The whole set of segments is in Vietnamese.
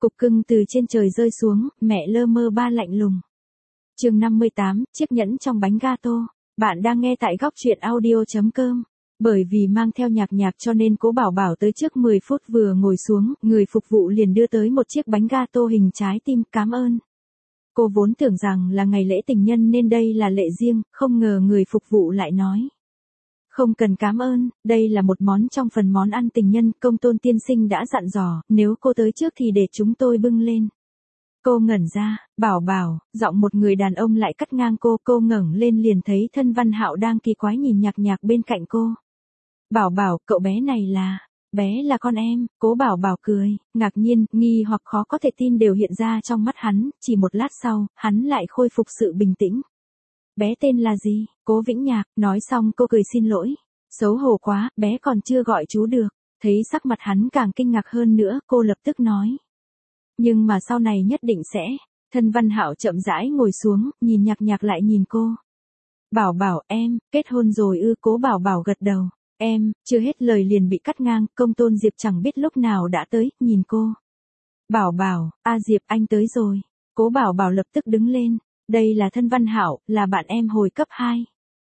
Cục cưng từ trên trời rơi xuống, mẹ lơ mơ ba lạnh lùng. Chương 58, chiếc nhẫn trong bánh gato. Bạn đang nghe tại góc truyện audio.com. Bởi vì mang theo nhạc nhạc cho nên Cố Bảo Bảo tới trước 10 phút vừa ngồi xuống, người phục vụ liền đưa tới một chiếc bánh gato hình trái tim, cảm ơn. Cô vốn tưởng rằng là ngày lễ tình nhân nên đây là lễ riêng, không ngờ người phục vụ lại nói. Không cần cảm ơn, đây là một món trong phần món ăn tình nhân, Công Tôn tiên sinh đã dặn dò, nếu cô tới trước thì để chúng tôi bưng lên. Cô ngẩn ra, Bảo Bảo, giọng một người đàn ông lại cắt ngang cô ngẩng lên liền thấy Thân Văn Hạo đang kỳ quái nhìn nhạc nhạc bên cạnh cô. Bảo Bảo, cậu bé này bé là con em, Cố Bảo Bảo cười, ngạc nhiên, nghi hoặc khó có thể tin đều hiện ra trong mắt hắn, chỉ một lát sau, hắn lại khôi phục sự bình tĩnh. Bé tên là gì? Cố Vĩnh Nhạc, nói xong cô cười xin lỗi. Xấu hổ quá, bé còn chưa gọi chú được. Thấy sắc mặt hắn càng kinh ngạc hơn nữa, cô lập tức nói. Nhưng mà sau này nhất định sẽ. Thân Văn Hạo chậm rãi ngồi xuống, nhìn nhạc nhạc lại nhìn cô. Bảo Bảo, em, kết hôn rồi ư? Cố Bảo Bảo gật đầu. Em, chưa hết lời liền bị cắt ngang, Công Tôn Diệp chẳng biết lúc nào đã tới, nhìn cô. Bảo Bảo, Diệp anh tới rồi. Cố Bảo Bảo lập tức đứng lên. Đây là Thân Văn Hạo, là bạn em hồi cấp 2.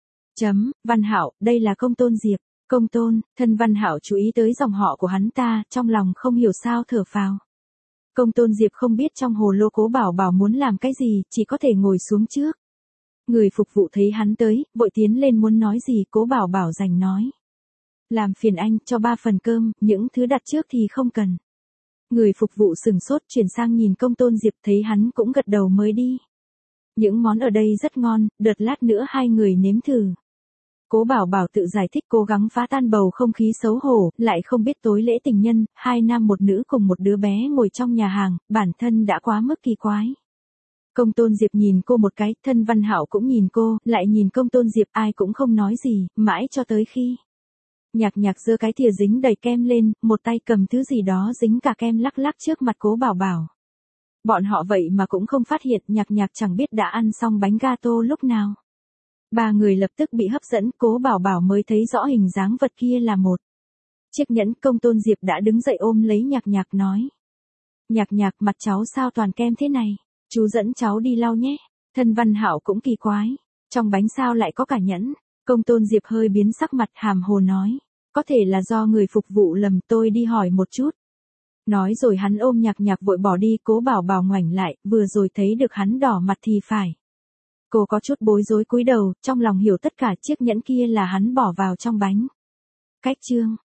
Văn Hạo, đây là Công Tôn Diệp. Công Tôn, Thân Văn Hạo chú ý tới dòng họ của hắn ta, trong lòng không hiểu sao thở phào. Công Tôn Diệp không biết trong hồ lô Cố Bảo Bảo muốn làm cái gì, chỉ có thể ngồi xuống trước. Người phục vụ thấy hắn tới, vội tiến lên muốn nói gì, Cố Bảo Bảo rành nói. Làm phiền anh, cho 3 phần cơm, những thứ đặt trước thì không cần. Người phục vụ sừng sốt chuyển sang nhìn Công Tôn Diệp thấy hắn cũng gật đầu mới đi. Những món ở đây rất ngon, đợt lát nữa hai người nếm thử. Cố Bảo Bảo tự giải thích cố gắng phá tan bầu không khí xấu hổ, lại không biết tối lễ tình nhân, 2 nam một nữ cùng một đứa bé ngồi trong nhà hàng, bản thân đã quá mức kỳ quái. Công Tôn Diệp nhìn cô một cái, Thân Văn Hạo cũng nhìn cô, lại nhìn Công Tôn Diệp, ai cũng không nói gì, mãi cho tới khi. Nhạc nhạc giơ cái thìa dính đầy kem lên, một tay cầm thứ gì đó dính cả kem lắc lắc trước mặt Cố Bảo Bảo. Bọn họ vậy mà cũng không phát hiện, nhạc nhạc chẳng biết đã ăn xong bánh gato lúc nào. 3 người lập tức bị hấp dẫn, Cố Bảo Bảo mới thấy rõ hình dáng vật kia là một chiếc nhẫn. Công Tôn Diệp đã đứng dậy ôm lấy nhạc nhạc nói. Nhạc nhạc, mặt cháu sao toàn kem thế này, chú dẫn cháu đi lau nhé. Thân Văn Hạo cũng kỳ quái, trong bánh sao lại có cả nhẫn. Công Tôn Diệp hơi biến sắc mặt, hàm hồ nói. Có thể là do người phục vụ lầm, tôi đi hỏi một chút. Nói rồi hắn ôm nhạc nhạc vội bỏ đi. Cố Bảo Bảo ngoảnh lại, vừa rồi thấy được hắn đỏ mặt thì phải. Cô có chút bối rối cúi đầu, trong lòng hiểu tất cả, chiếc nhẫn kia là hắn bỏ vào trong bánh. Cách chương